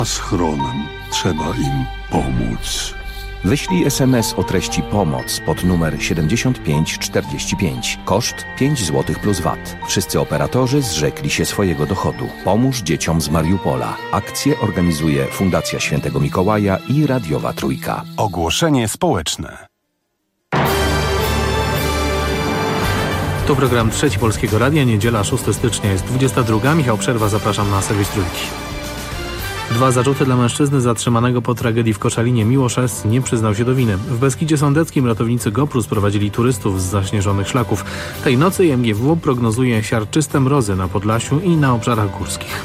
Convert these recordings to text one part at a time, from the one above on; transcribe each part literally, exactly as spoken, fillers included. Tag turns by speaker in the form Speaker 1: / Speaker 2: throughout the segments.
Speaker 1: Schronem trzeba im pomóc.
Speaker 2: Wyślij es em es o treści pomoc pod numer siedemdziesiąt pięć czterdzieści pięć. Koszt pięć złotych plus V A T. Wszyscy operatorzy zrzekli się swojego dochodu. Pomóż dzieciom z Mariupola. Akcję organizuje Fundacja Świętego Mikołaja i Radiowa Trójka.
Speaker 1: Ogłoszenie społeczne.
Speaker 3: To program Trzeci Polskiego Radia, niedziela szóstego stycznia, jest dwudziesta druga. Michał Przerwa, zapraszam na serwis Trójki. Dwa zarzuty dla mężczyzny zatrzymanego po tragedii w Koszalinie. Miłosz S. nie przyznał się do winy. W Beskidzie Sądeckim ratownicy GoPru sprowadzili turystów z zaśnieżonych szlaków. Tej nocy M G W prognozuje siarczyste mrozy na Podlasiu i na obszarach górskich.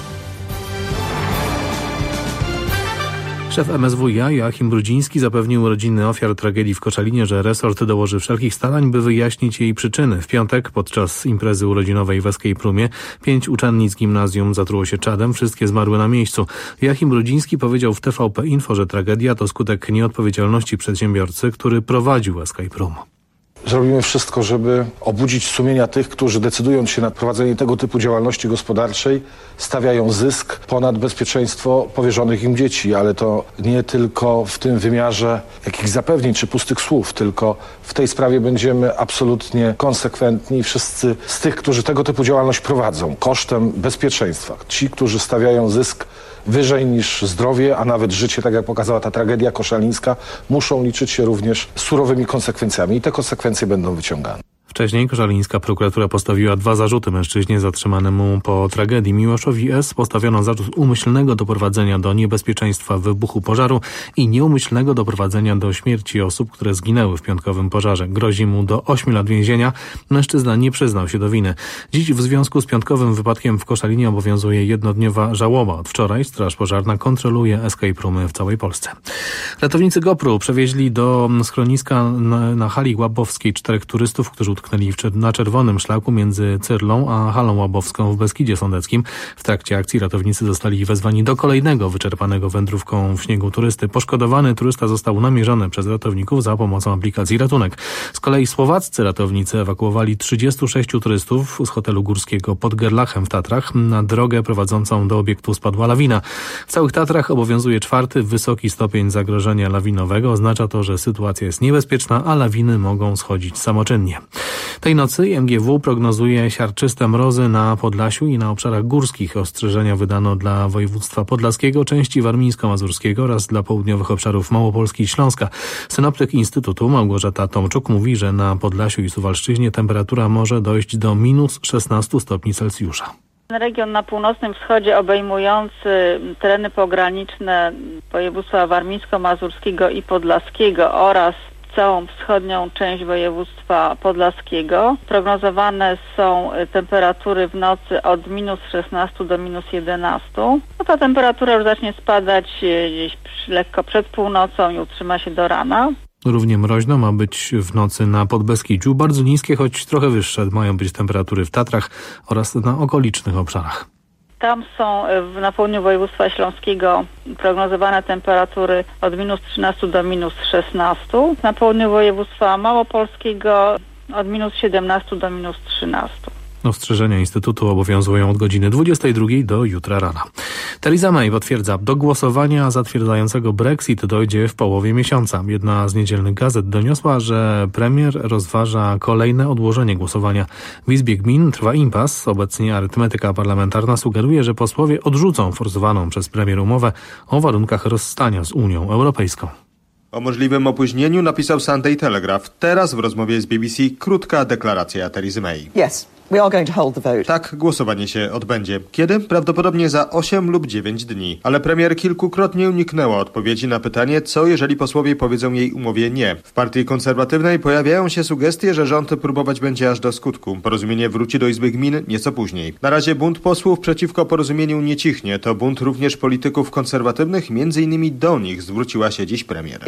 Speaker 3: Szef M S W iA Joachim Brudziński zapewnił rodziny ofiar tragedii w Koszalinie, że resort dołoży wszelkich starań, by wyjaśnić jej przyczyny. W piątek podczas imprezy urodzinowej w Escape Roomie pięć uczennic gimnazjum zatruło się czadem, wszystkie zmarły na miejscu. Joachim Brudziński powiedział w T V P Info, że tragedia to skutek nieodpowiedzialności przedsiębiorcy, który prowadził Escape Room.
Speaker 4: Zrobimy wszystko, żeby obudzić sumienia tych, którzy decydując się na prowadzenie tego typu działalności gospodarczej, stawiają zysk ponad bezpieczeństwo powierzonych im dzieci, ale to nie tylko w tym wymiarze jakichś zapewnień czy pustych słów, tylko w tej sprawie będziemy absolutnie konsekwentni. Wszyscy z tych, którzy tego typu działalność prowadzą kosztem bezpieczeństwa, ci, którzy stawiają zysk wyżej niż zdrowie, a nawet życie, tak jak pokazała ta tragedia koszalińska, muszą liczyć się również z surowymi konsekwencjami i te konsekwencje będą wyciągane.
Speaker 3: Wcześniej koszalińska prokuratura postawiła dwa zarzuty mężczyźnie zatrzymanemu po tragedii. Miłoszowi S. postawiono zarzut umyślnego doprowadzenia do niebezpieczeństwa wybuchu pożaru i nieumyślnego doprowadzenia do śmierci osób, które zginęły w piątkowym pożarze. Grozi mu do ośmiu lat więzienia. Mężczyzna nie przyznał się do winy. Dziś w związku z piątkowym wypadkiem w Koszalinie obowiązuje jednodniowa żałoba. Od wczoraj Straż Pożarna kontroluje escape roomy w całej Polsce. Ratownicy GoPru przewieźli do schroniska na, na hali łabowskiej czterech turystów, którzy utknęli na czerwonym szlaku między Cyrlą a Halą Łabowską w Beskidzie Sądeckim. W trakcie akcji ratownicy zostali wezwani do kolejnego wyczerpanego wędrówką w śniegu turysty. Poszkodowany turysta został namierzony przez ratowników za pomocą aplikacji Ratunek. Z kolei słowaccy ratownicy ewakuowali trzydziestu sześciu turystów z hotelu górskiego pod Gerlachem w Tatrach. Na drogę prowadzącą do obiektu spadła lawina. W całych Tatrach obowiązuje czwarty wysoki stopień zagrożenia lawinowego. Oznacza to, że sytuacja jest niebezpieczna, a lawiny mogą schodzić samoczynnie. Tej nocy M G W prognozuje siarczyste mrozy na Podlasiu i na obszarach górskich. Ostrzeżenia wydano dla województwa podlaskiego, części warmińsko-mazurskiego oraz dla południowych obszarów Małopolski i Śląska. Synoptyk Instytutu Małgorzata Tomczuk mówi, że na Podlasiu i Suwalszczyźnie temperatura może dojść do minus szesnastu stopni Celsjusza.
Speaker 5: Region na północnym wschodzie obejmujący tereny pograniczne województwa warmińsko-mazurskiego i podlaskiego oraz całą wschodnią część województwa podlaskiego. Prognozowane są temperatury w nocy od minus szesnastu do minus jedenastu. No ta temperatura już zacznie spadać gdzieś lekko przed północą i utrzyma się do rana.
Speaker 3: Równie mroźno ma być w nocy na Podbeskidziu. Bardzo niskie, choć trochę wyższe mają być temperatury w Tatrach oraz na okolicznych obszarach.
Speaker 5: Tam są na południu województwa śląskiego prognozowane temperatury od minus trzynastu do minus szesnastu. Na południu województwa małopolskiego od minus siedemnastu do minus trzynastu.
Speaker 3: Ostrzeżenia Instytutu obowiązują od godziny dwudziestej drugiej do jutra rana. Theresa May potwierdza, do głosowania zatwierdzającego Brexit dojdzie w połowie miesiąca. Jedna z niedzielnych gazet doniosła, że premier rozważa kolejne odłożenie głosowania. W Izbie Gmin trwa impas. Obecnie arytmetyka parlamentarna sugeruje, że posłowie odrzucą forsowaną przez premier umowę o warunkach rozstania z Unią Europejską.
Speaker 6: O możliwym opóźnieniu napisał Sunday Telegraph. Teraz w rozmowie z B B C krótka deklaracja Theresy May.
Speaker 7: Yes. We are going to hold the vote.
Speaker 6: Tak, głosowanie się odbędzie. Kiedy? Prawdopodobnie za osiem lub dziewięć dni. Ale premier kilkukrotnie uniknęła odpowiedzi na pytanie, co jeżeli posłowie powiedzą jej umowie nie. W partii konserwatywnej pojawiają się sugestie, że rząd próbować będzie aż do skutku. Porozumienie wróci do Izby Gmin nieco później. Na razie bunt posłów przeciwko porozumieniu nie cichnie. To bunt również polityków konserwatywnych, między innymi do nich zwróciła się dziś premier.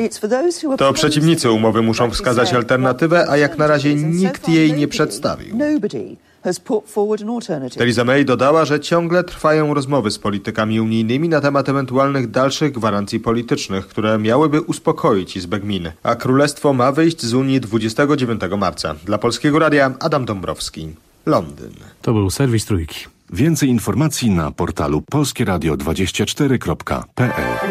Speaker 6: To przeciwnicy umowy muszą wskazać alternatywę, a jak na razie nikt jej nie przedstawił. Theresa May dodała, że ciągle trwają rozmowy z politykami unijnymi na temat ewentualnych dalszych gwarancji politycznych, które miałyby uspokoić Izbę Gmin. A Królestwo ma wyjść z Unii dwudziestego dziewiątego marca. Dla Polskiego Radia Adam Dąbrowski, Londyn.
Speaker 3: To był serwis Trójki.
Speaker 1: Więcej informacji na portalu polskie radio dwadzieścia cztery kropka p l.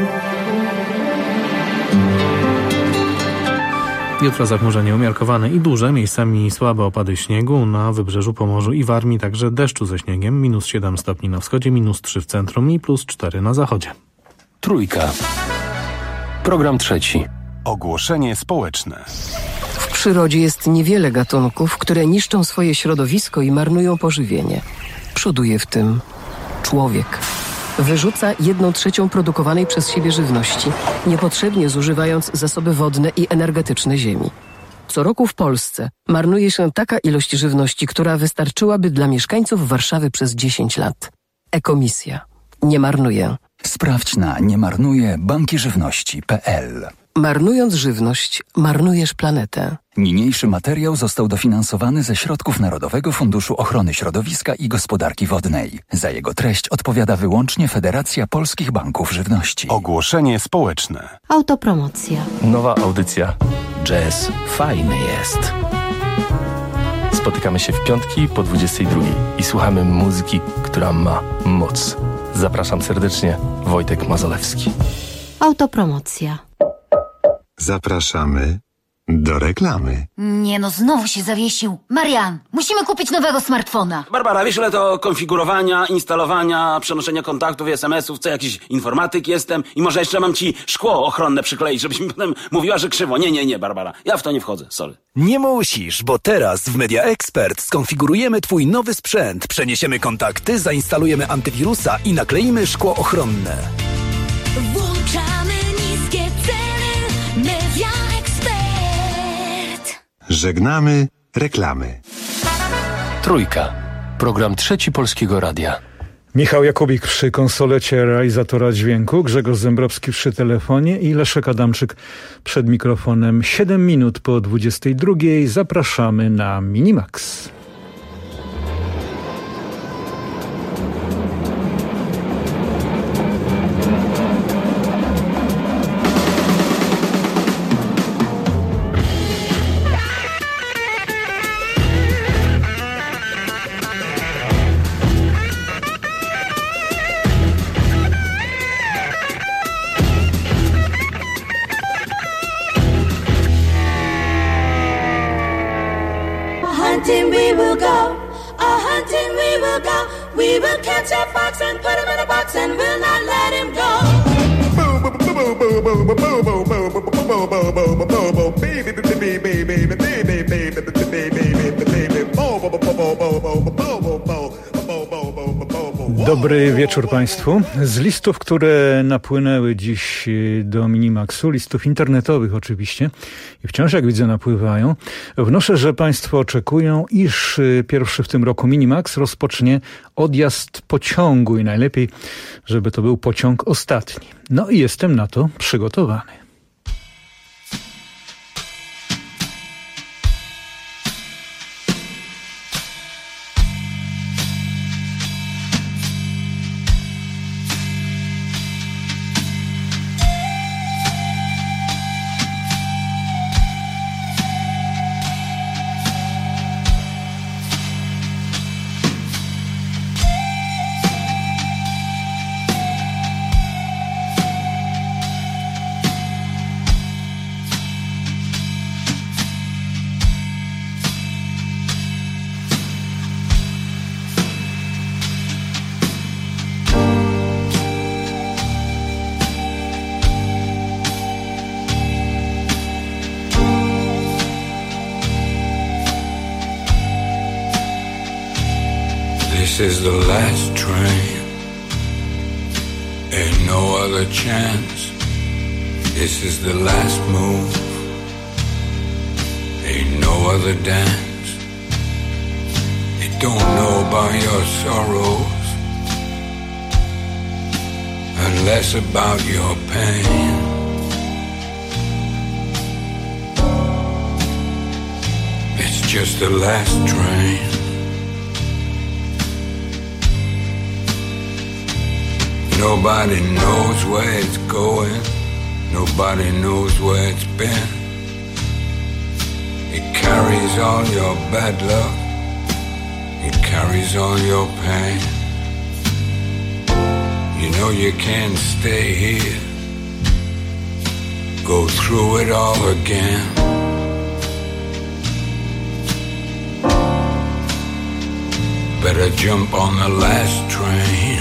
Speaker 3: Jutro zachmurzenie umiarkowane i duże, miejscami słabe opady śniegu, na wybrzeżu Pomorzu i Warmii także deszczu ze śniegiem, minus siedem stopni na wschodzie, minus trzy w centrum i plus cztery na zachodzie.
Speaker 8: Trójka. Program trzeci.
Speaker 1: Ogłoszenie społeczne.
Speaker 9: W przyrodzie jest niewiele gatunków, które niszczą swoje środowisko i marnują pożywienie. Przoduje w tym człowiek. Wyrzuca jedną trzecią produkowanej przez siebie żywności, niepotrzebnie zużywając zasoby wodne i energetyczne ziemi. Co roku w Polsce marnuje się taka ilość żywności, która wystarczyłaby dla mieszkańców Warszawy przez dziesięć lat. Ekomisja. Nie marnuje.
Speaker 10: Sprawdź na niemarnuje banki żywności kropka p l.
Speaker 9: Marnując żywność, marnujesz planetę.
Speaker 10: Niniejszy materiał został dofinansowany ze środków Narodowego Funduszu Ochrony Środowiska i Gospodarki Wodnej. Za jego treść odpowiada wyłącznie Federacja Polskich Banków Żywności.
Speaker 1: Ogłoszenie społeczne.
Speaker 11: Autopromocja.
Speaker 8: Nowa audycja. Jazz fajny jest. Spotykamy się w piątki po dwudziestej drugiej i słuchamy muzyki, która ma moc. Zapraszam serdecznie, Wojtek Mazolewski.
Speaker 11: Autopromocja.
Speaker 1: Zapraszamy do reklamy.
Speaker 12: Nie no, znowu się zawiesił. Marian, musimy kupić nowego smartfona.
Speaker 13: Barbara, wiesz ile to konfigurowania, instalowania, przenoszenia kontaktów i es em esów, co jakiś informatyk jestem i może jeszcze mam ci szkło ochronne przykleić, żebyś mi potem mówiła, że krzywo. Nie, nie, nie, Barbara, ja w to nie wchodzę, sorry.
Speaker 14: Nie musisz, bo teraz w Media Expert skonfigurujemy twój nowy sprzęt, przeniesiemy kontakty, zainstalujemy antywirusa i nakleimy szkło ochronne.
Speaker 15: Włączamy niskie ceny. Media Expert.
Speaker 1: Żegnamy reklamy.
Speaker 8: Trójka. Program trzeci Polskiego Radia.
Speaker 16: Michał Jakubik przy konsolecie realizatora dźwięku, Grzegorz Zembrowski przy telefonie i Leszek Adamczyk przed mikrofonem. siedem minut po dwudziestej drugiej zapraszamy na Minimax.
Speaker 15: Hunting we will go, a hunting we will go. We will catch a fox and put him in a box and we'll not let him go.
Speaker 16: Dobry wieczór Państwu. Z listów, które napłynęły dziś do Minimaxu, listów internetowych oczywiście i wciąż jak widzę napływają, wnoszę, że Państwo oczekują, iż pierwszy w tym roku Minimax rozpocznie odjazd pociągu i najlepiej, żeby to był pociąg ostatni. No i jestem na to przygotowany.
Speaker 17: This is the last train, ain't no other chance. This is the last move, ain't no other dance. It don't know about your sorrows, and less about your pain. It's just the last train. Nobody knows where it's going. Nobody knows where it's been. It carries all your bad luck. It carries all your pain. You know you can't stay here. Go through it all again. Better jump on the last train.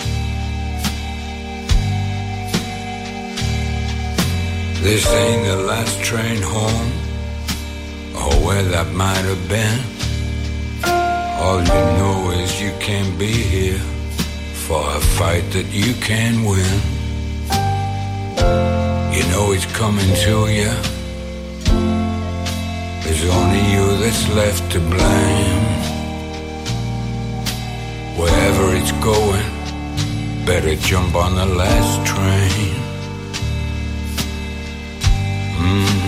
Speaker 17: This ain't the last train home, or where that might have been. All you know is you can't be here for a fight that you can win. You know it's coming to you. There's only you that's left to blame. Wherever it's going, better jump on the last train. Mm.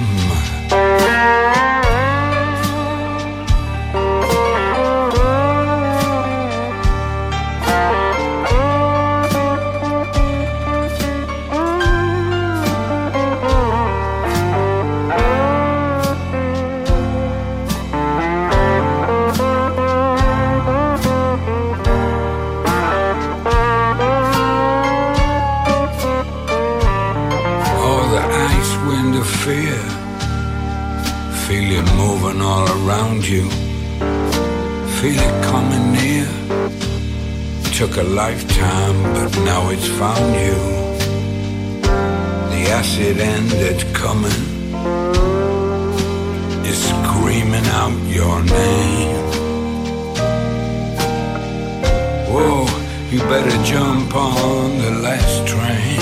Speaker 17: Feel it moving all around you. Feel it coming near. Took a lifetime, but now it's found you. The acid ended coming. Is screaming out your name. Whoa, you better jump on the last train.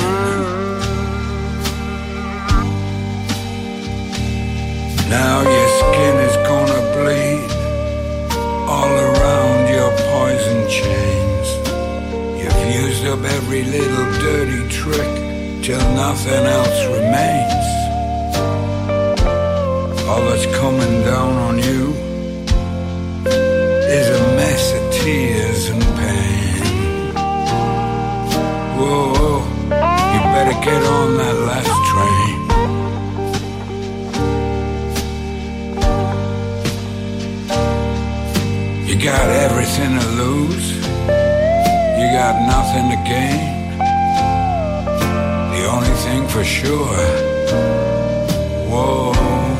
Speaker 17: Now your skin is gonna bleed all around your poison chains. You've used up every little dirty trick till nothing else remains. All that's coming down on you is a mess of tears and pain. Whoa, you better get on that last train. You got everything to lose. You got nothing to gain. The only thing for sure, whoa,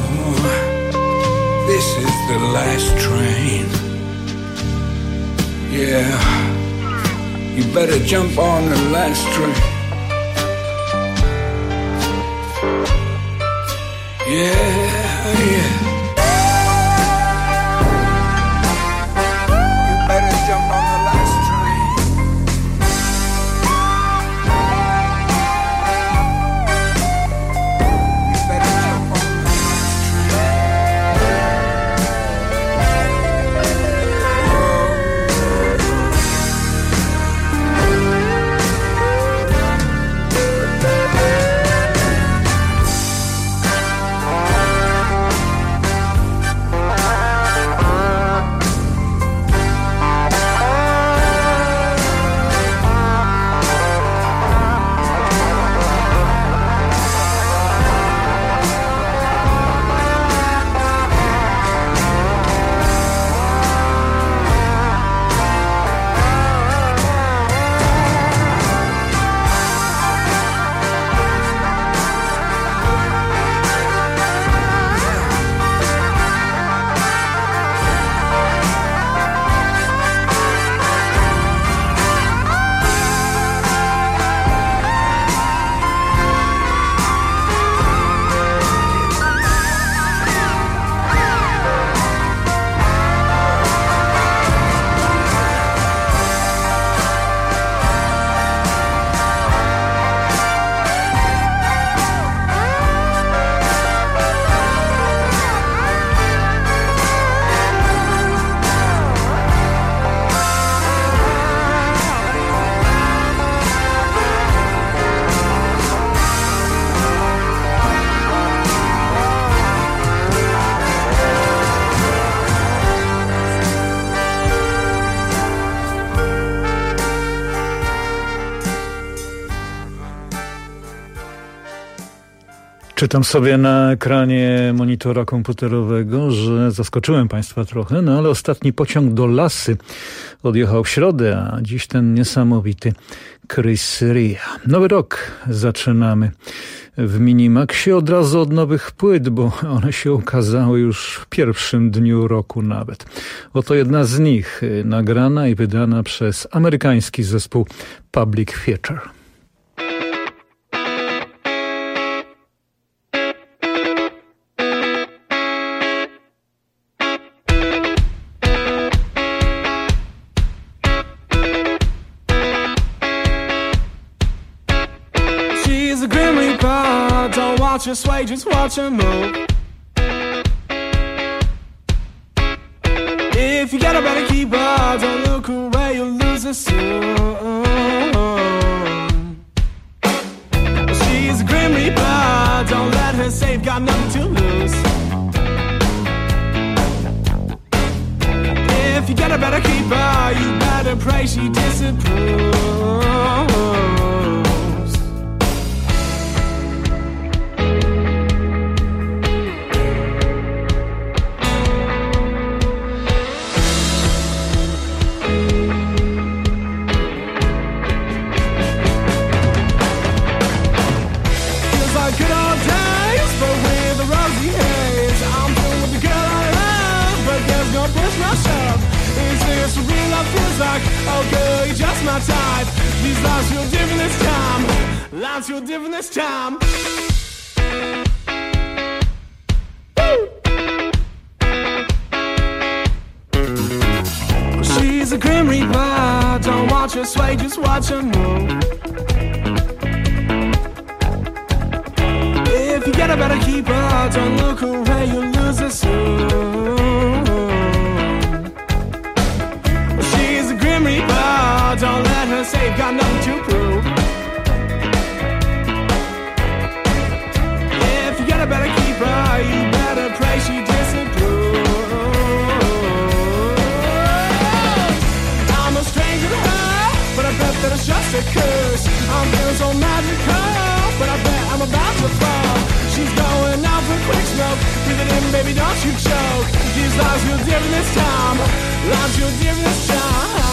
Speaker 17: this is the last train. Yeah, you better jump on the last train. Yeah, yeah.
Speaker 16: Czytam sobie na ekranie monitora komputerowego, że zaskoczyłem Państwa trochę, no ale ostatni pociąg do Lasy odjechał w środę, a dziś ten niesamowity Chris Rea. Nowy rok zaczynamy w Minimaxie od razu od nowych płyt, bo one się ukazały już w pierwszym dniu roku nawet. Oto jedna z nich, nagrana i wydana przez amerykański zespół Public Theatre.
Speaker 18: Watch her sway, just watch her move. If you get her, better keep her. Don't look away, you'll lose her soon. She's a grim reaper. Don't let her save, got nothing to lose. If you get her, better keep her. You better pray she disapproves. Feels like, oh girl, you're just my type. These lives feel different this time. Lives feel different this time. Woo! She's a grim reaper. Don't watch her sway, just watch her move. If you get her, better keep her. Don't look away, you'll lose her soon. Don't let her say you've got nothing to prove. If you get her, better keep her. You better pray she disapproves. I'm a stranger to her, but I bet that it's just a curse. I'm feeling so magical, but I bet I'm about to fall. She's going out for quick smoke. Breathe it in, baby, don't you choke. These lives feel different this time. Lives feel different this time.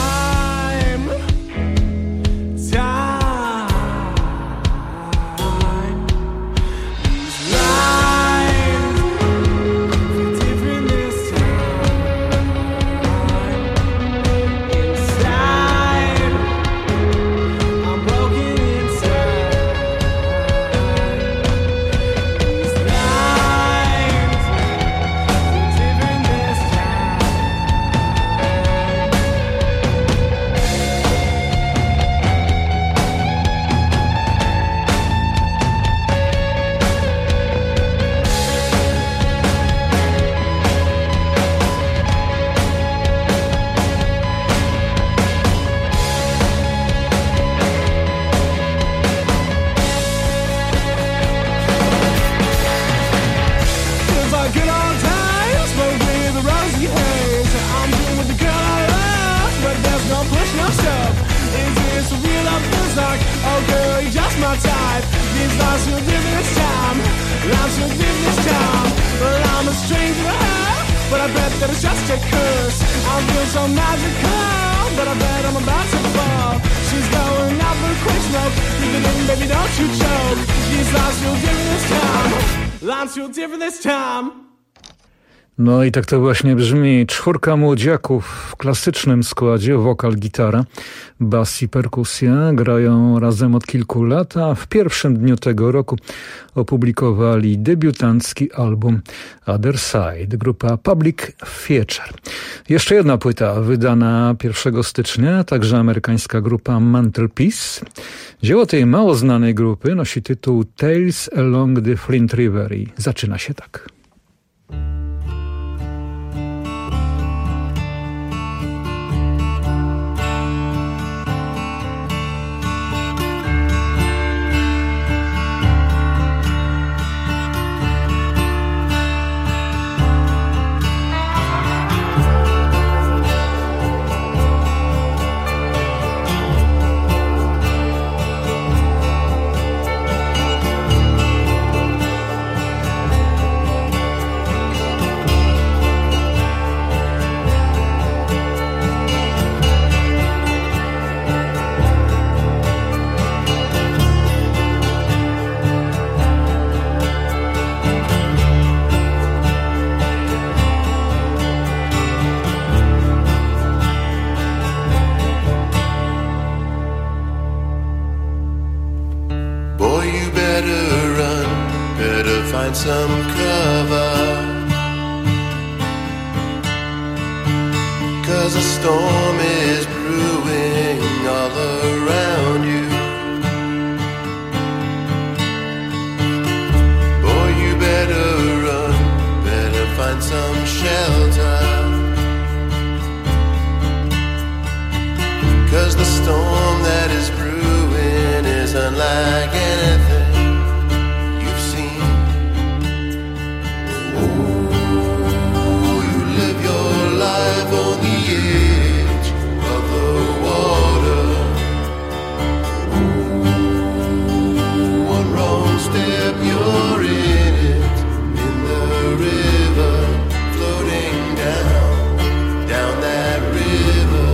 Speaker 16: No i tak to właśnie brzmi. Czwórka młodziaków w klasycznym składzie, wokal, gitara, bas i perkusja, grają razem od kilku lat, a w pierwszym dniu tego roku opublikowali debiutancki album Other Side, grupa Public Theatre. Jeszcze jedna płyta wydana pierwszego stycznia, także amerykańska grupa Mantelpiece. Dzieło tej mało znanej grupy nosi tytuł Tales Along the Flint River i zaczyna się tak.
Speaker 19: better run, better find some cover, 'cause a storm is brewing all around you. Boy, you better run, better find some shelter, 'cause the storm that is brewing is unlike anything you've seen. Oh, you live your life on the edge of the water. Oh, one wrong step, you're in it, in the river, floating down, down that river.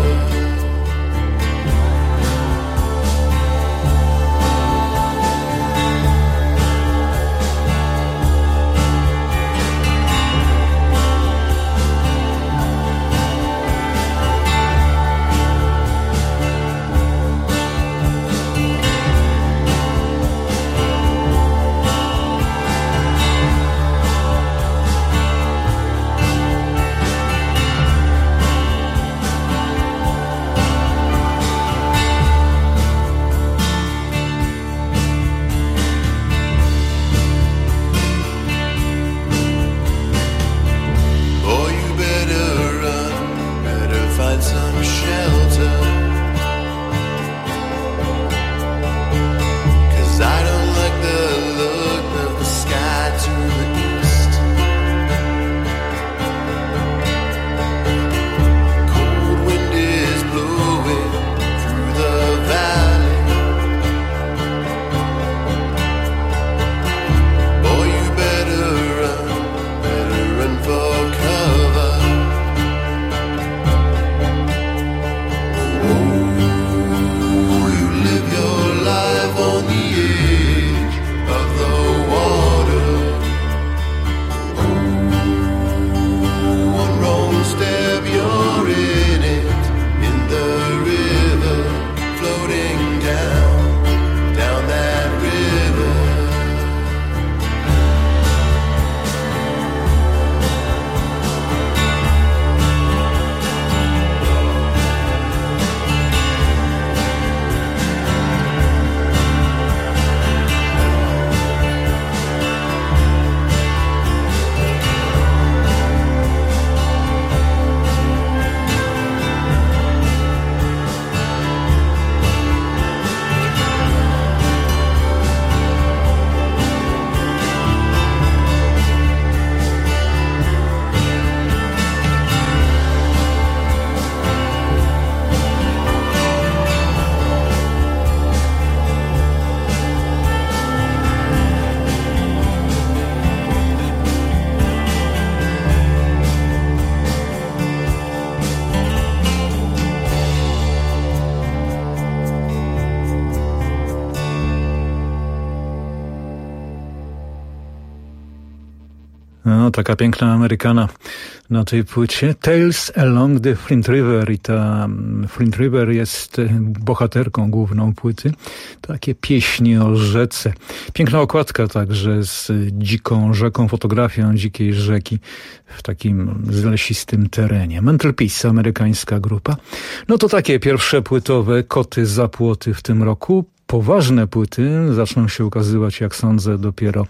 Speaker 16: No, taka piękna Amerykana na tej płycie. Tales Along the Flint River i ta Flint River jest bohaterką główną płyty. Takie pieśni o rzece. Piękna okładka także z dziką rzeką, fotografią dzikiej rzeki w takim zlesistym terenie. Mental Peace, amerykańska grupa. No to takie pierwsze płytowe koty za płoty w tym roku. Poważne płyty zaczną się ukazywać, jak sądzę, dopiero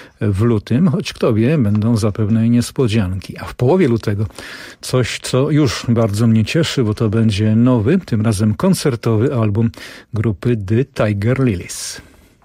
Speaker 16: w lutym, choć kto wie, będą zapewne i niespodzianki. A w połowie lutego coś, co już bardzo mnie cieszy, bo to będzie nowy, tym razem koncertowy album grupy The Tiger Lilies.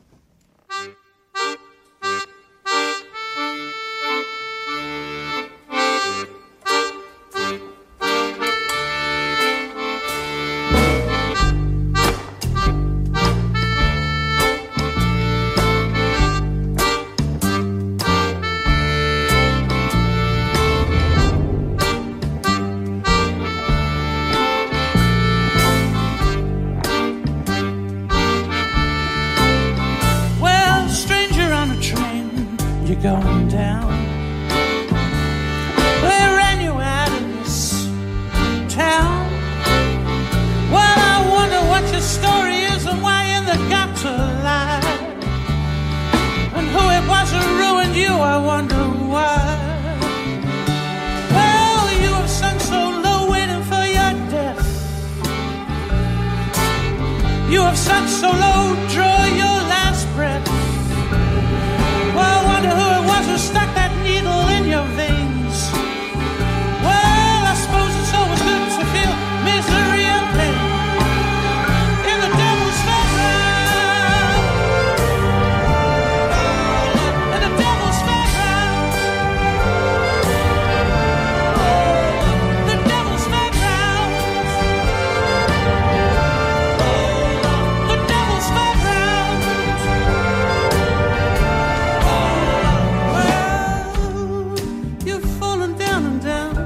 Speaker 20: Going down. They ran you out of this town. Well, I wonder what your story is and why in the guts alive. so low, draw your last breath. Well, I wonder who it was who stuck that needle in your veins. Well, I suppose it's always good to feel misery and pain in the devil's fairground. In the devil's fairground. The devil's fairground. The devil's fairground. Well, you've fallen down and down.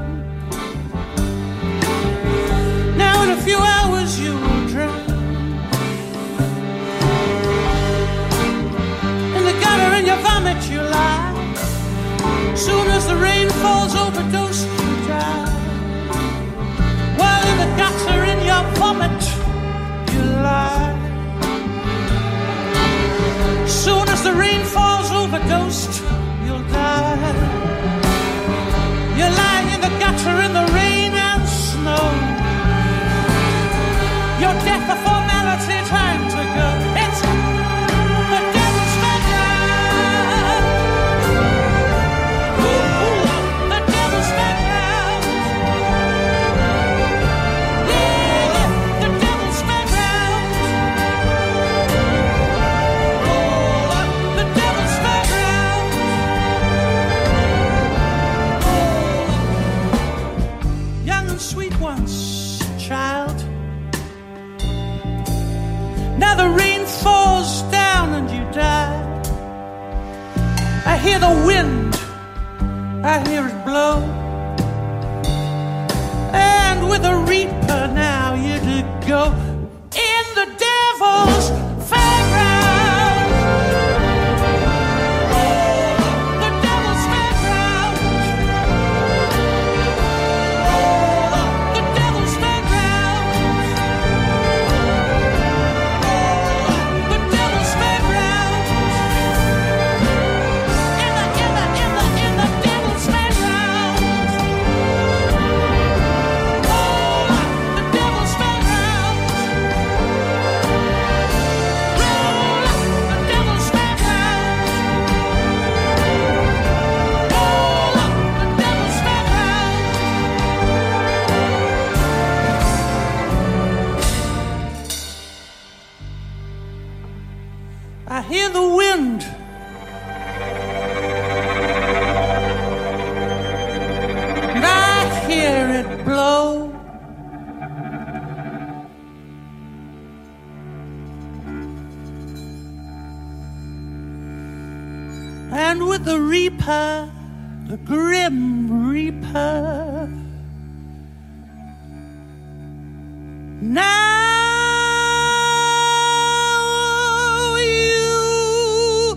Speaker 20: Now in a few hours you will drown. In the gutter in your vomit you lie. Soon as the rain falls, overdose you die. While in the gutter in your vomit you lie. Soon as the rain falls, overdosed you'll die. You're lying in the gutter in the rain and snow. Your death a formality, time to go. It's the devil's fairground. The devil's fairground. Yeah, the devil's fairground. The devil's fairground. Young and sweet once, child. Now the rain falls down and you die. I hear the wind, I hear it blow. And with a reaper now you to go in the devil's fairground. The devil's fairground. The devil's fairground. The devil's fairground. In the, in the, in the, in the devil's fairground. Oh, the devil's fairground. The devil's fairground. Oh, the devil's fairground. I hear the wind. And I hear it blow. And with the reaper, the grim reaper, now you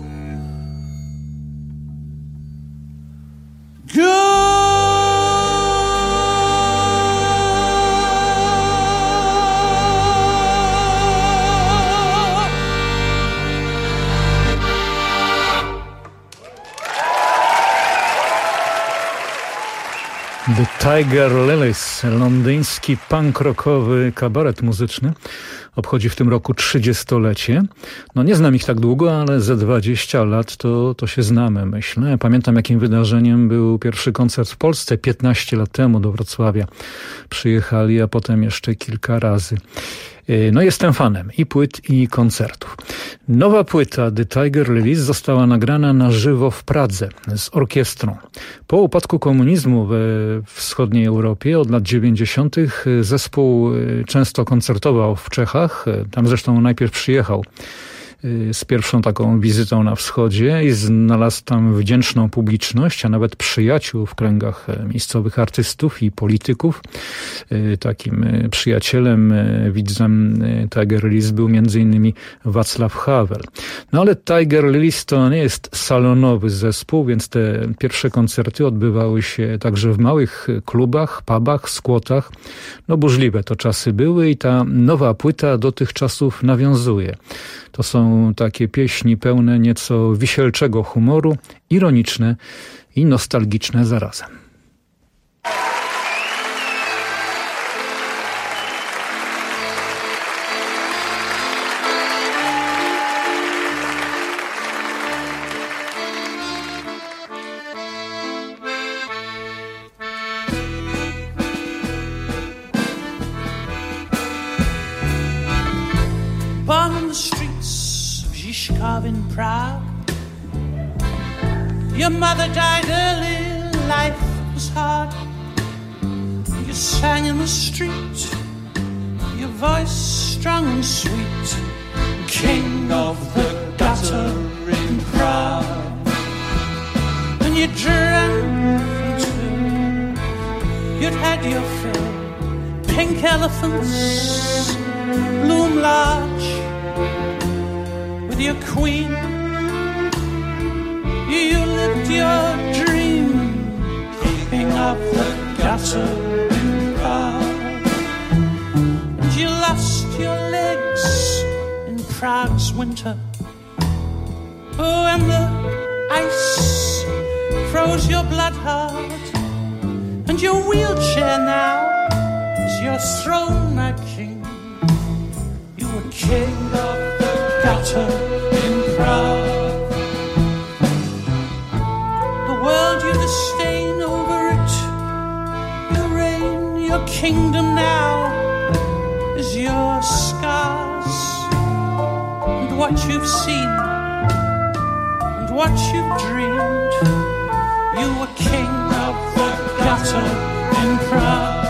Speaker 20: go.
Speaker 16: The Tiger Lilies, londyński punk rockowy kabaret muzyczny, obchodzi w tym roku trzydziestolecie. No nie znam ich tak długo, ale ze dwadzieścia lat to, to się znamy, myślę. Pamiętam, jakim wydarzeniem był pierwszy koncert w Polsce piętnaście lat temu do Wrocławia. Przyjechali, a potem jeszcze kilka razy. No jestem fanem i płyt, i koncertów. Nowa płyta The Tiger Lilies została nagrana na żywo w Pradze z orkiestrą. Po upadku komunizmu we wschodniej Europie od lat dziewięćdziesiątych zespół często koncertował w Czechach. Tam zresztą najpierw przyjechał z pierwszą taką wizytą na wschodzie i znalazł tam wdzięczną publiczność, a nawet przyjaciół w kręgach miejscowych artystów i polityków. Takim przyjacielem, widzem Tiger Lilies był między innymi Wacław Havel. No ale Tiger Lilies to nie jest salonowy zespół, więc te pierwsze koncerty odbywały się także w małych klubach, pubach, skłotach. No burzliwe to czasy były i ta nowa płyta do tych czasów nawiązuje. To są takie pieśni pełne nieco wisielczego humoru, ironiczne i nostalgiczne zarazem.
Speaker 20: love in Prague. Your mother died early, life was hard. You sang in the street, your voice strong and sweet. King of the gutter in Prague. When you drank too, you'd had your fill. Pink elephants loom large with your queen. You lived your dream, king of the gutter in Prague. And you lost your legs in Prague's winter. Oh, and the ice froze your blood hard. And your wheelchair now is your throne, my king. You were king of the gutter in Prague. World, you disdain over it. Your reign, your kingdom now is your scars and what you've seen and what you've dreamed. You were king of the gutter in Prague.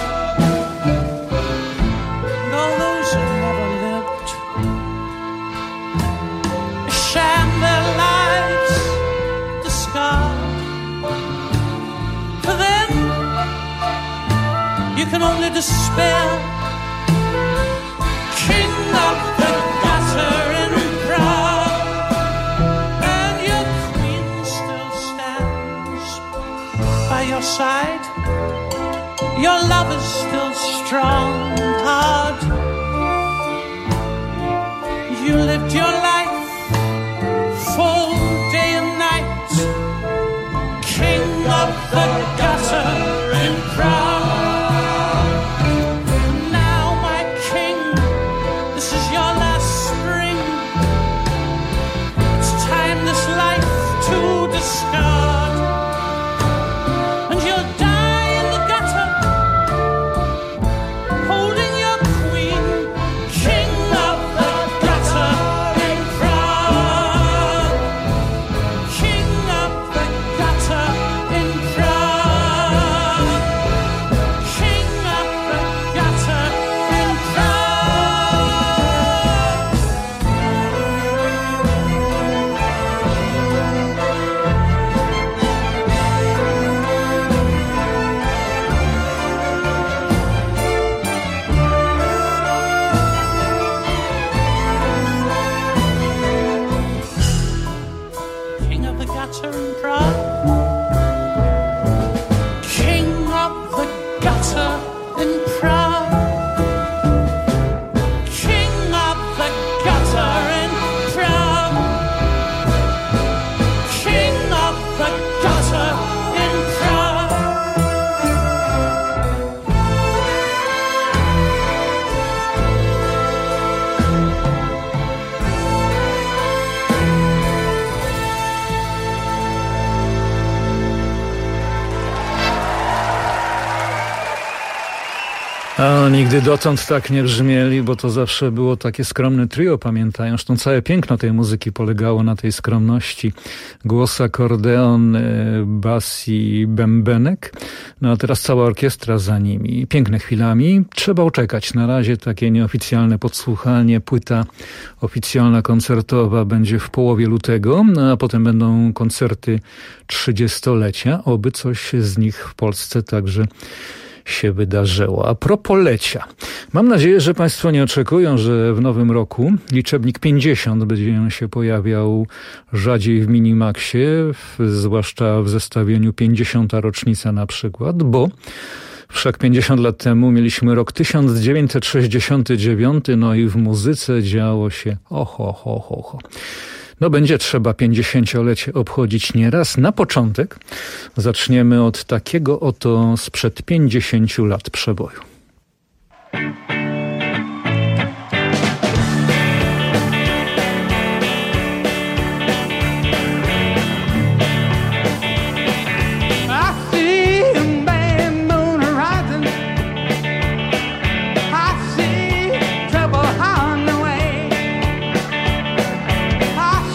Speaker 20: And all those who never lived sham their lives discard. You can only despair. King of the gutter in Prague. And your queen still stands by your side. Your love is still strong and hard. You lived your life full day and night. King of the gutter in Prague.
Speaker 16: A nigdy dotąd tak nie brzmieli, bo to zawsze było takie skromne trio, pamiętają. Zresztą całe piękno tej muzyki polegało na tej skromności. Głos, akordeon, bas i bębenek. No a teraz cała orkiestra za nimi. Piękne chwilami. Trzeba uczekać. Na razie takie nieoficjalne podsłuchanie. Płyta oficjalna koncertowa będzie w połowie lutego, no a potem będą koncerty trzydziestolecia. Oby coś z nich w Polsce także się wydarzyło. A propos lecia. Mam nadzieję, że Państwo nie oczekują, że w nowym roku liczebnik pięćdziesiąt będzie się pojawiał rzadziej w Minimaxie, w, zwłaszcza w zestawieniu pięćdziesiąta rocznica na przykład, bo wszak pięćdziesiąt lat temu mieliśmy rok tysiąc dziewięćset sześćdziesiąty dziewiąty, no i w muzyce działo się oho, ho, ho, ho. No będzie trzeba pięćdziesięciolecie obchodzić nieraz. Na początek zaczniemy od takiego oto sprzed pięćdziesięciu lat przeboju.
Speaker 18: I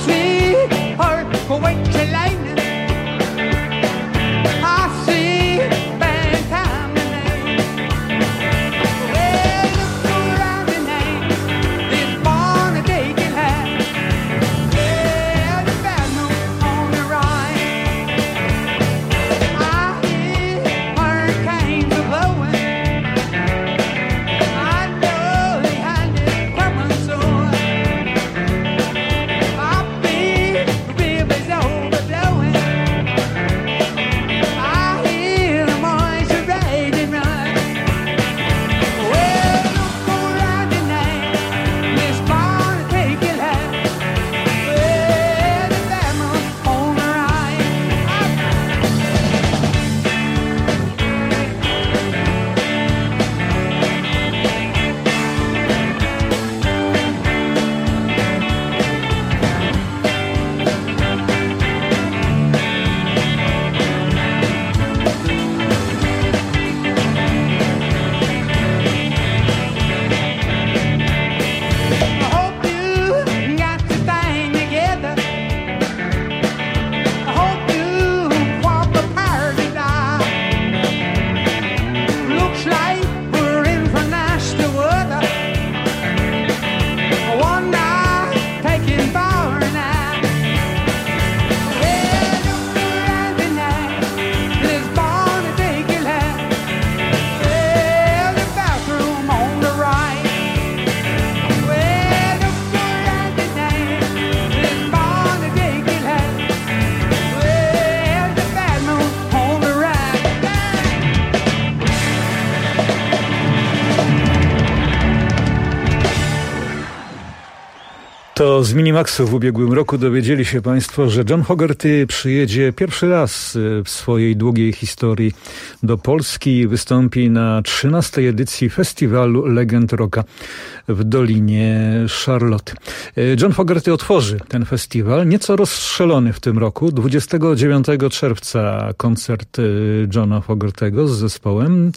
Speaker 16: To z Minimaxu w ubiegłym roku dowiedzieli się Państwo, że John Fogerty przyjedzie pierwszy raz w swojej długiej historii do Polski i wystąpi na trzynastej edycji Festiwalu Legend Rocka w Dolinie Charlotte. John Fogerty otworzy ten festiwal, nieco rozstrzelony w tym roku. dwudziestego dziewiątego czerwca koncert Johna Fogertego z zespołem.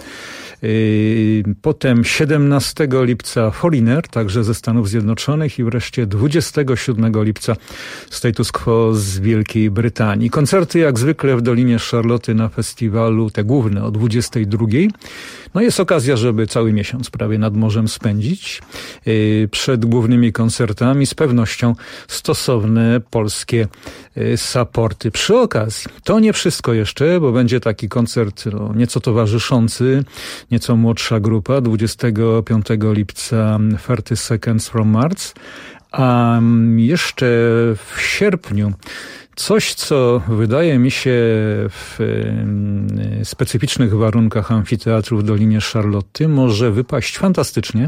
Speaker 16: Potem siedemnastego lipca Foreigner, także ze Stanów Zjednoczonych, i wreszcie dwudziestego siódmego lipca Status Quo z Wielkiej Brytanii. Koncerty jak zwykle w Dolinie Charlotte na festiwalu, te główne o dwudziestej drugiej. No jest okazja, żeby cały miesiąc prawie nad morzem spędzić. Przed głównymi koncertami z pewnością stosowne polskie supporty. Przy okazji, to nie wszystko jeszcze, bo będzie taki koncert no, nieco towarzyszący, nieco młodsza grupa, dwudziestego piątego lipca thirty Seconds from Mars, a jeszcze w sierpniu coś, co wydaje mi się w specyficznych warunkach amfiteatru w Dolinie Charlotte może wypaść fantastycznie.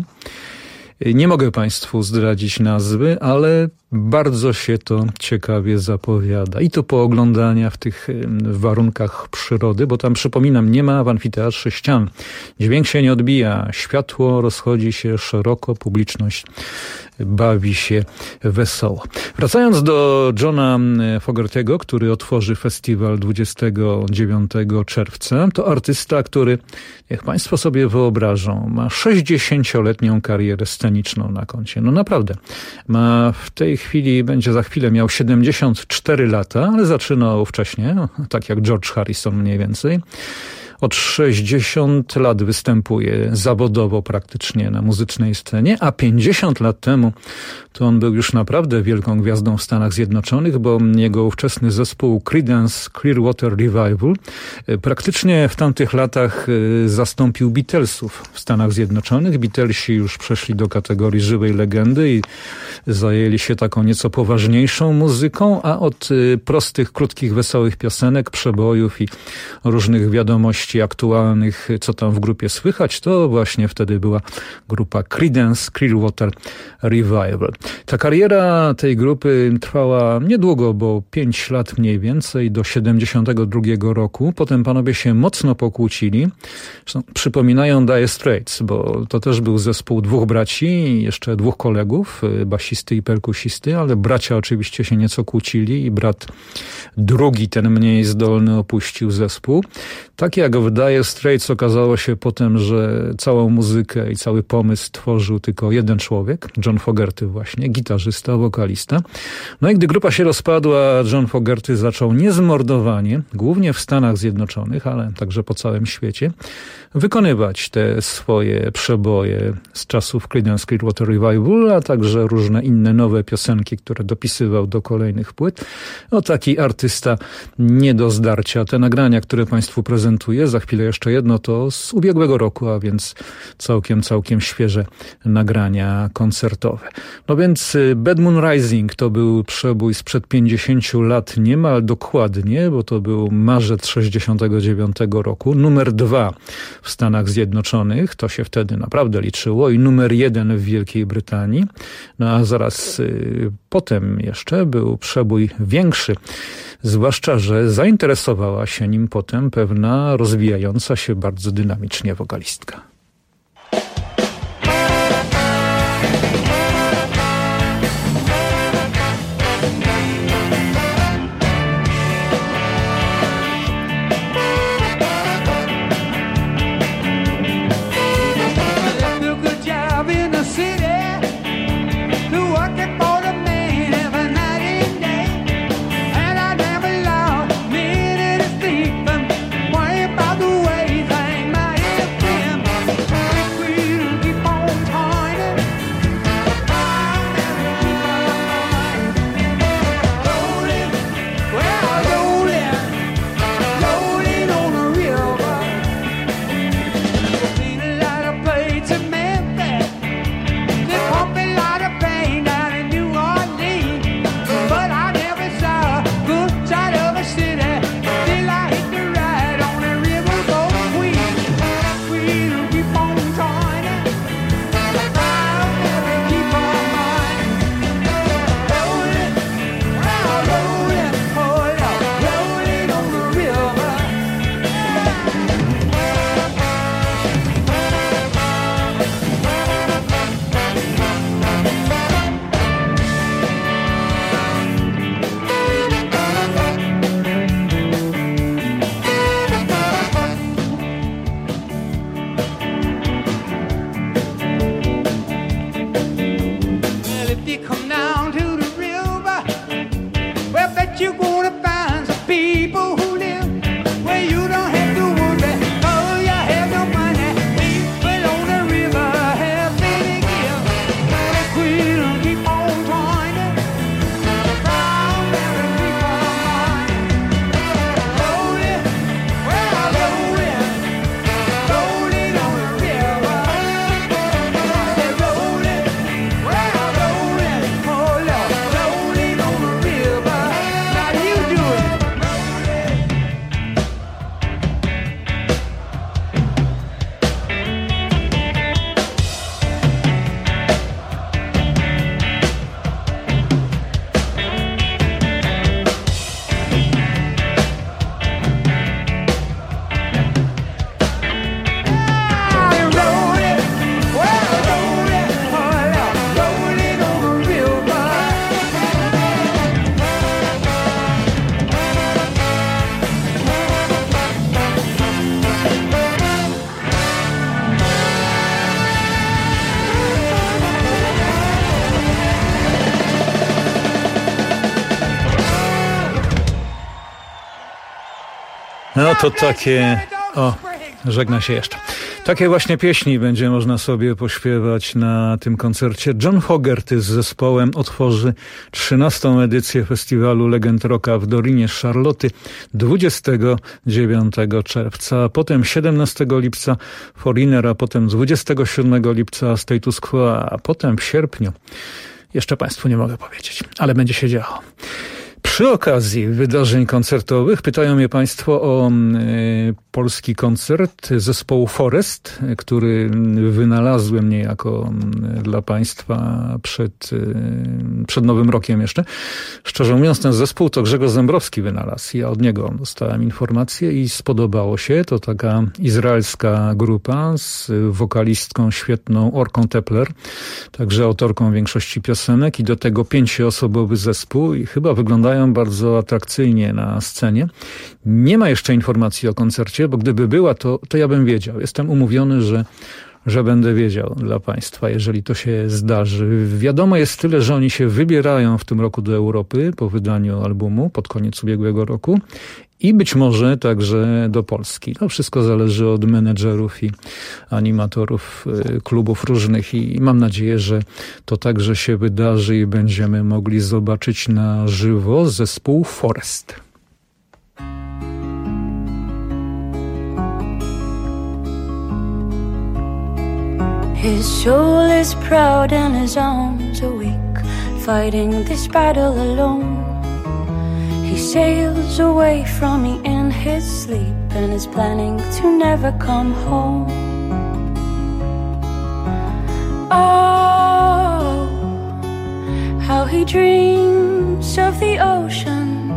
Speaker 16: Nie mogę Państwu zdradzić nazwy, ale bardzo się to ciekawie zapowiada. I to pooglądania w tych warunkach przyrody, bo tam, przypominam, nie ma w amfiteatrze ścian. Dźwięk się nie odbija, światło rozchodzi się szeroko, publiczność bawi się wesoło. Wracając do Johna Fogerty'ego, który otworzy festiwal dwudziestego dziewiątego czerwca, to artysta, który, jak Państwo sobie wyobrażą, ma sześćdziesięcioletnią karierę sceniczną na koncie. No naprawdę. Ma w tej chwili, będzie za chwilę miał siedemdziesiąt cztery lata, ale zaczynał wcześniej, no, tak jak George Harrison mniej więcej. Od sześćdziesięciu lat występuje zawodowo praktycznie na muzycznej scenie, a pięćdziesiąt lat temu to on był już naprawdę wielką gwiazdą w Stanach Zjednoczonych, bo jego ówczesny zespół Creedence Clearwater Revival praktycznie w tamtych latach zastąpił Beatlesów w Stanach Zjednoczonych. Beatlesi już przeszli do kategorii żywej legendy i zajęli się taką nieco poważniejszą muzyką, a od prostych, krótkich, wesołych piosenek, przebojów i różnych wiadomości aktualnych, co tam w grupie słychać, to właśnie wtedy była grupa Creedence Clearwater Revival. Ta kariera tej grupy trwała niedługo, bo pięć lat mniej więcej, do siedemdziesiątego drugiego roku. Potem panowie się mocno pokłócili. Zresztą przypominają Dire Straits, bo to też był zespół dwóch braci i jeszcze dwóch kolegów, basisty i perkusisty, ale bracia oczywiście się nieco kłócili i brat drugi, ten mniej zdolny, opuścił zespół. Tak jak w Dire Straits okazało się potem, że całą muzykę i cały pomysł tworzył tylko jeden człowiek, John Fogerty właśnie, gitarzysta, wokalista. No i gdy grupa się rozpadła, John Fogerty zaczął niezmordowanie, głównie w Stanach Zjednoczonych, ale także po całym świecie, wykonywać te swoje przeboje z czasów Creedence Clearwater Revival, a także różne inne nowe piosenki, które dopisywał do kolejnych płyt. No taki artysta nie do zdarcia. Te nagrania, które Państwu prezentuję, za chwilę jeszcze jedno, to z ubiegłego roku, a więc całkiem, całkiem świeże nagrania koncertowe. No więc Bad Moon Rising to był przebój sprzed pięćdziesięciu lat, niemal dokładnie, bo to był marzec sześćdziesiątego dziewiątego roku. Numer dwa w Stanach Zjednoczonych, to się wtedy naprawdę liczyło, i numer jeden w Wielkiej Brytanii. No a zaraz y, potem jeszcze był przebój większy, zwłaszcza że zainteresowała się nim potem pewna rozwijająca się bardzo dynamicznie wokalistka.
Speaker 18: About the way things might have been. bet you're gonna find some people who live where you don't have to worry. Oh, you have no money. People on the river have plenty give. They quit and keep on trying. Round and keep on going. Rolling, well, rolling, rolling on the river. They're rolling, well, rolling, oh Lord, rolling on the river. Now you do it.
Speaker 16: No to takie... O, żegna się jeszcze. Takie właśnie pieśni będzie można sobie pośpiewać na tym koncercie. John Fogerty z zespołem otworzy trzynastą edycję festiwalu Legend Rocka w Dolinie Charlotte dwudziestego dziewiątego czerwca, a potem siedemnastego lipca Foreigner, a potem dwudziestego siódmego lipca Status Quo, a potem w sierpniu. Jeszcze Państwu nie mogę powiedzieć, ale będzie się działo. Przy okazji wydarzeń koncertowych pytają mnie Państwo o y, polski koncert zespołu Forest, który wynalazłem niejako y, dla Państwa przed, y, przed Nowym Rokiem jeszcze. Szczerze mówiąc, ten zespół to Grzegorz Zembrowski wynalazł. Ja od niego dostałem informację i spodobało się. To taka izraelska grupa z wokalistką świetną Orką Tepler, także autorką większości piosenek i do tego pięcioosobowy zespół i chyba wyglądają bardzo atrakcyjnie na scenie. Nie ma jeszcze informacji o koncercie, bo gdyby była, to, to ja bym wiedział. Jestem umówiony, że, że będę wiedział dla Państwa, jeżeli to się zdarzy. Wiadomo jest tyle, że oni się wybierają w tym roku do Europy po wydaniu albumu pod koniec ubiegłego roku i być może także do Polski. To wszystko zależy od menedżerów i animatorów klubów różnych i mam nadzieję, że to także się wydarzy i będziemy mogli zobaczyć na żywo zespół Forest.
Speaker 21: His soul is proud and his arms are weak, fighting this battle alone. He sails away from me in his sleep and is planning to never come home. Oh, how he dreams of the ocean.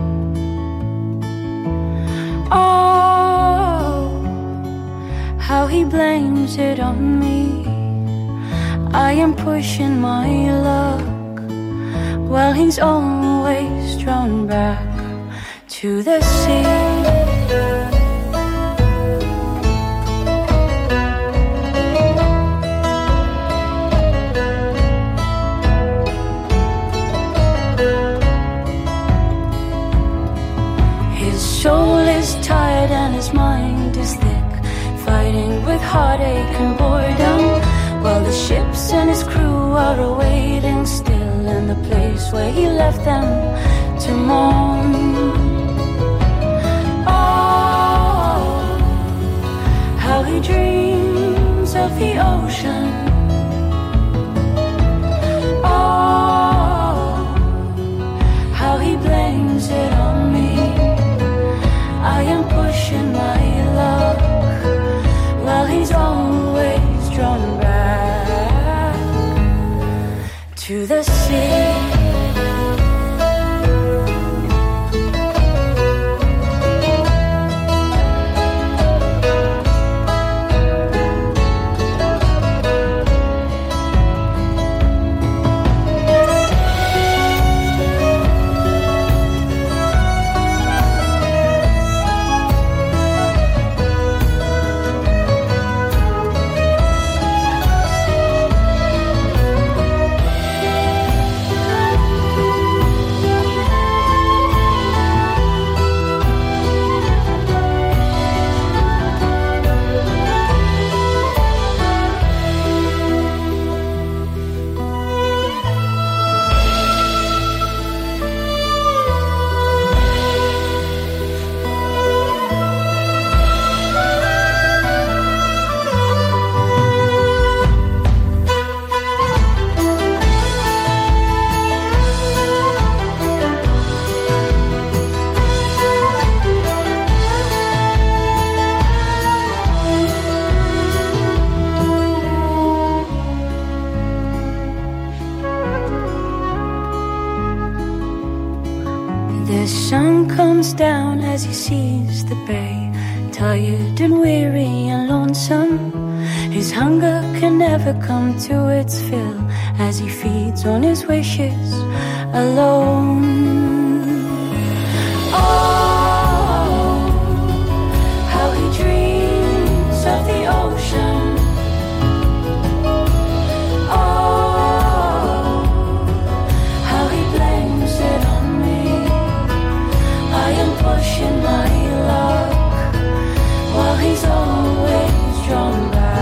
Speaker 21: Oh, how he blames it on me. I am pushing my luck while he's always drawn back to the sea. His soul is tired and his mind is thick, fighting with heartache and boredom, while the ships and his crew are awaiting still in the place where he left them to mourn. Oh, how he dreams of the ocean. Oh, how he blames it on me. I am pushing my luck while he's always drawn back to the sea. sun comes down as he sees the bay, tired and weary and lonesome. His hunger can never come to its fill as he feeds on his wishes alone. Oh, how he dreams of the ocean. Oh, how he blames it on me. I am pushing my luck while he's always drawn back.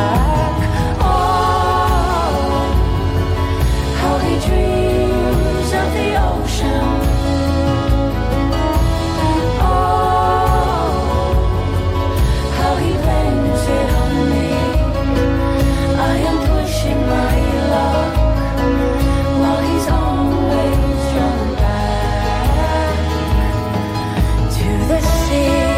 Speaker 21: Dreams of the ocean. Oh, how he blames it on me. I am pushing my luck while he's always drawn back to the sea.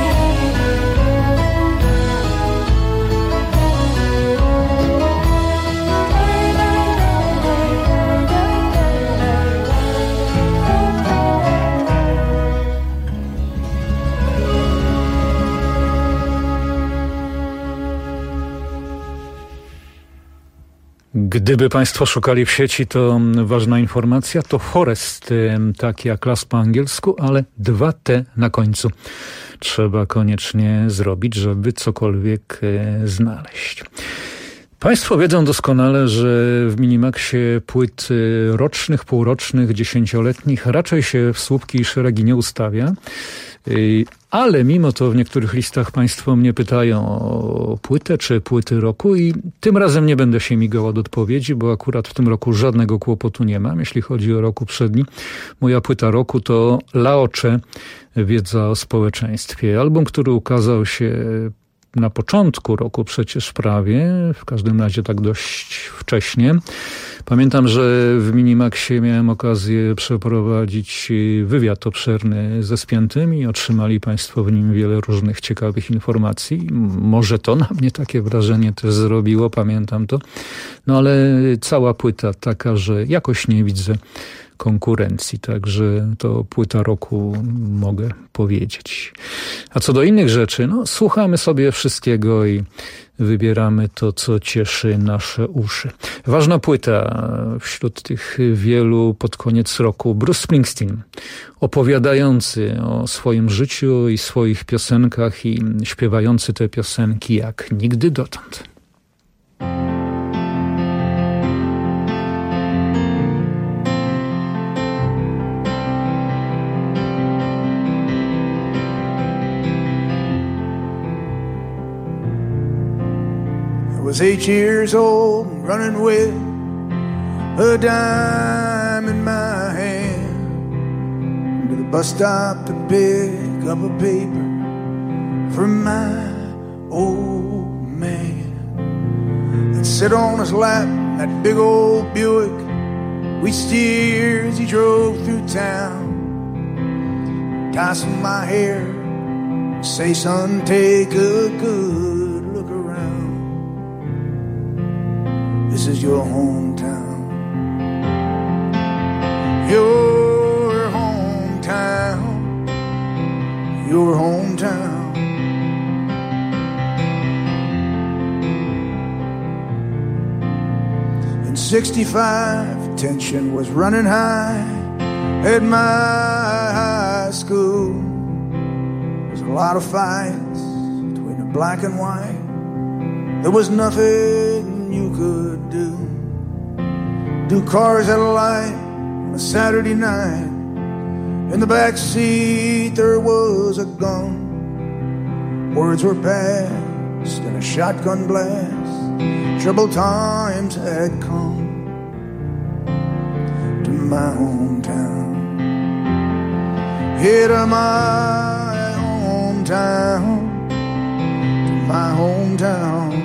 Speaker 16: Gdyby Państwo szukali w sieci, to ważna informacja, to Forest, tak jak las po angielsku, ale dwa T na końcu. Trzeba koniecznie zrobić, żeby cokolwiek znaleźć. Państwo wiedzą doskonale, że w Minimaxie płyt rocznych, półrocznych, dziesięcioletnich raczej się w słupki i szeregi nie ustawia. Ale mimo to w niektórych listach Państwo mnie pytają o płytę czy płyty roku i tym razem nie będę się migał od odpowiedzi, bo akurat w tym roku żadnego kłopotu nie mam, jeśli chodzi o rok poprzedni. Moja płyta roku to Laocze, wiedza o społeczeństwie. Album, który ukazał się na początku roku przecież prawie, w każdym razie tak dość wcześnie. Pamiętam, że w Minimaxie miałem okazję przeprowadzić wywiad obszerny ze Spiętymi. Otrzymali Państwo w nim wiele różnych ciekawych informacji. Może to na mnie takie wrażenie też zrobiło, pamiętam to. No ale cała płyta taka, że jakoś nie widzę konkurencji, także to płyta roku mogę powiedzieć. A co do innych rzeczy, no słuchamy sobie wszystkiego i wybieramy to, co cieszy nasze uszy. Ważna płyta wśród tych wielu pod koniec roku. Bruce Springsteen, opowiadający o swoim życiu i swoich piosenkach i śpiewający te piosenki jak nigdy dotąd.
Speaker 2: I was eight years old, running with a dime in my hand to the bus stop to pick up a paper from my old man. I'd sit on his lap, that big old Buick we steer as he drove through town, tossing my hair, say son, take a good look around. This is your hometown, your hometown, your hometown. In sixty-five, tension was running high at my high school. There was a lot of fights between the black and white. There was nothing you could do. Do cars at a light on a Saturday night. In the back seat there was a gun. Words were passed in a shotgun blast. Troubled times had come to my hometown. Here to my hometown, to my hometown.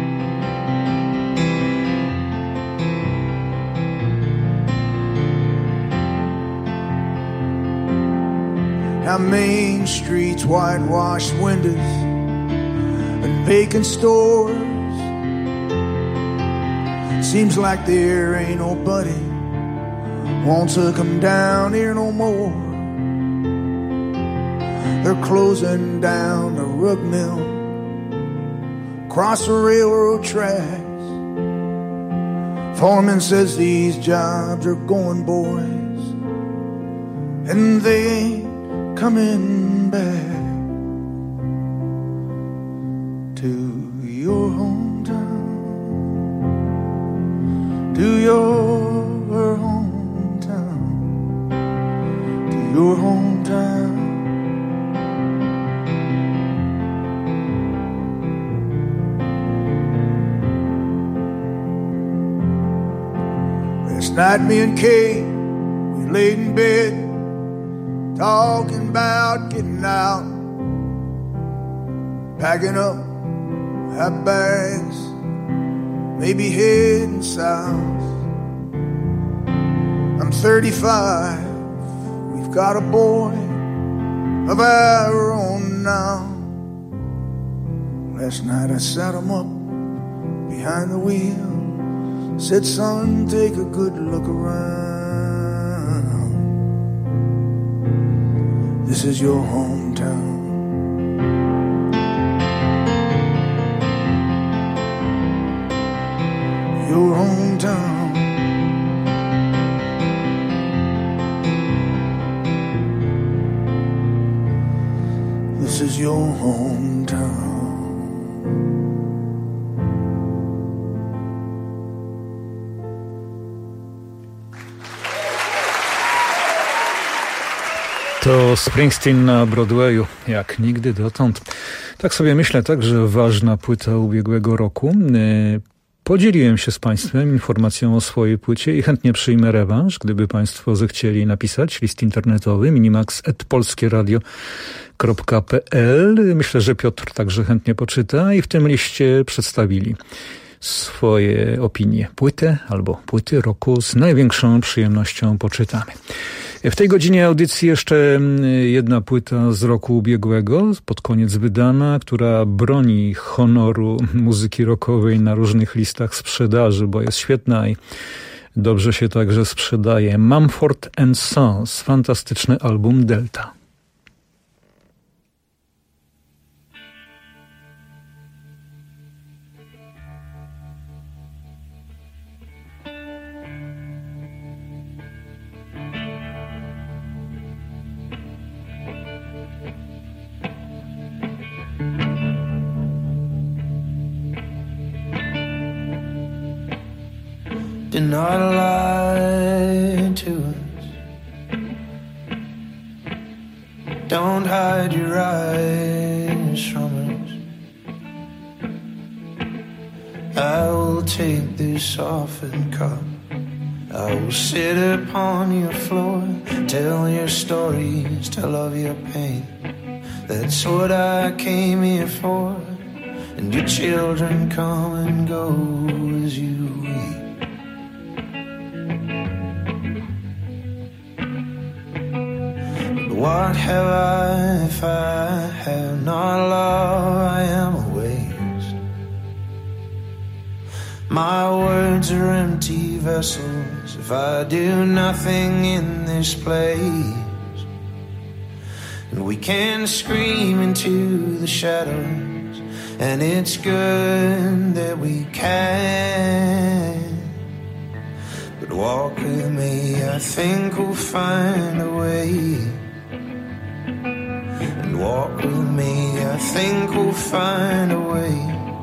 Speaker 2: Now Main Street's whitewashed windows and vacant stores. Seems like there ain't nobody wants to come down here no more. they're closing down the rug mill across the railroad tracks. Foreman says these jobs are going, boys, and they ain't coming back to your hometown, to your hometown, to your hometown. Last night me and Kate, we laid in bed talking about getting out, packing up our bags, maybe heading south. I'm thirty-five, we've got a boy of our own now. Last night I sat him up behind the wheel, said, son, take a good look around. This is your hometown. Your hometown. This is your hometown.
Speaker 16: To Springsteen na Broadwayu, jak nigdy dotąd. Tak sobie myślę, także ważna płyta ubiegłego roku. Podzieliłem się z Państwem informacją o swojej płycie i chętnie przyjmę rewanż, gdyby Państwo zechcieli napisać list internetowy minimax at polskieradio kropka p l. Myślę, że Piotr także chętnie poczyta i w tym liście przedstawili swoje opinie. Płytę albo płyty roku z największą przyjemnością poczytamy. W tej godzinie audycji jeszcze jedna płyta z roku ubiegłego, pod koniec wydana, która broni honoru muzyki rockowej na różnych listach sprzedaży, bo jest świetna i dobrze się także sprzedaje. Mumford and Sons, fantastyczny album Delta.
Speaker 18: Do not lie to us. Don't hide your eyes from us. I will take this softened cup. I will sit upon your floor, tell your stories, tell of your pain. That's what I came here for. And your children come and go as you weep. What have I if I have not love? I am a waste. My words are empty vessels if I do nothing in this place. And we can scream into the shadows, and it's good that we can. But walk with me, I think we'll find a way. Walk with me, I think we'll find a way.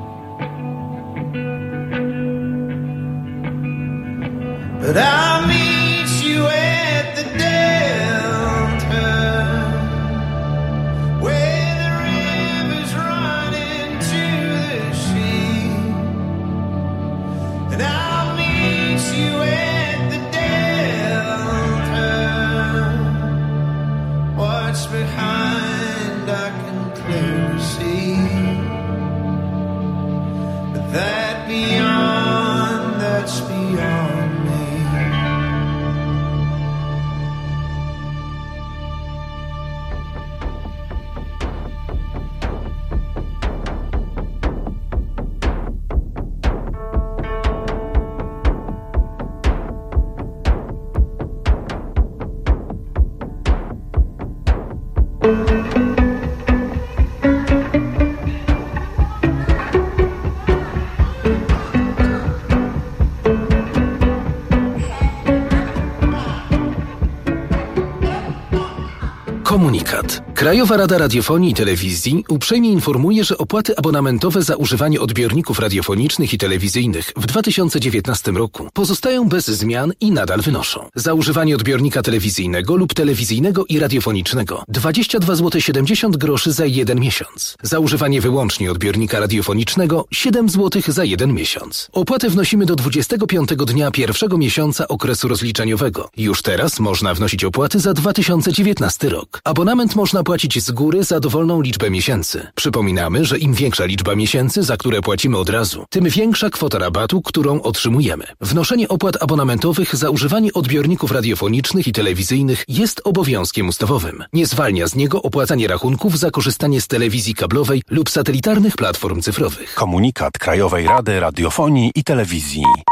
Speaker 18: But I'll meet you at the Delta, where the rivers run into the sea. And I'll meet you at the Delta. What's behind I can clearly see, but that beyond, that's beyond me. Thank you.
Speaker 4: Komunikat. Krajowa Rada Radiofonii i Telewizji uprzejmie informuje, że opłaty abonamentowe za używanie odbiorników radiofonicznych i telewizyjnych w dwa tysiące dziewiętnastym roku pozostają bez zmian i nadal wynoszą. Za używanie odbiornika telewizyjnego lub telewizyjnego i radiofonicznego dwadzieścia dwa złote siedemdziesiąt groszy za jeden miesiąc. Za używanie wyłącznie odbiornika radiofonicznego siedem złotych za jeden miesiąc. Opłatę wnosimy do dwudziestego piątego dnia pierwszego miesiąca okresu rozliczeniowego. Już teraz można wnosić opłaty za dwa tysiące dziewiętnasty rok. Abonament można płacić z góry za dowolną liczbę miesięcy. Przypominamy, że im większa liczba miesięcy, za które płacimy od razu, tym większa kwota rabatu, którą otrzymujemy. Wnoszenie opłat abonamentowych za używanie odbiorników radiofonicznych i telewizyjnych jest obowiązkiem ustawowym. Nie zwalnia z niego opłacanie rachunków za korzystanie z telewizji kablowej lub satelitarnych platform cyfrowych.
Speaker 1: Komunikat Krajowej Rady Radiofonii i Telewizji.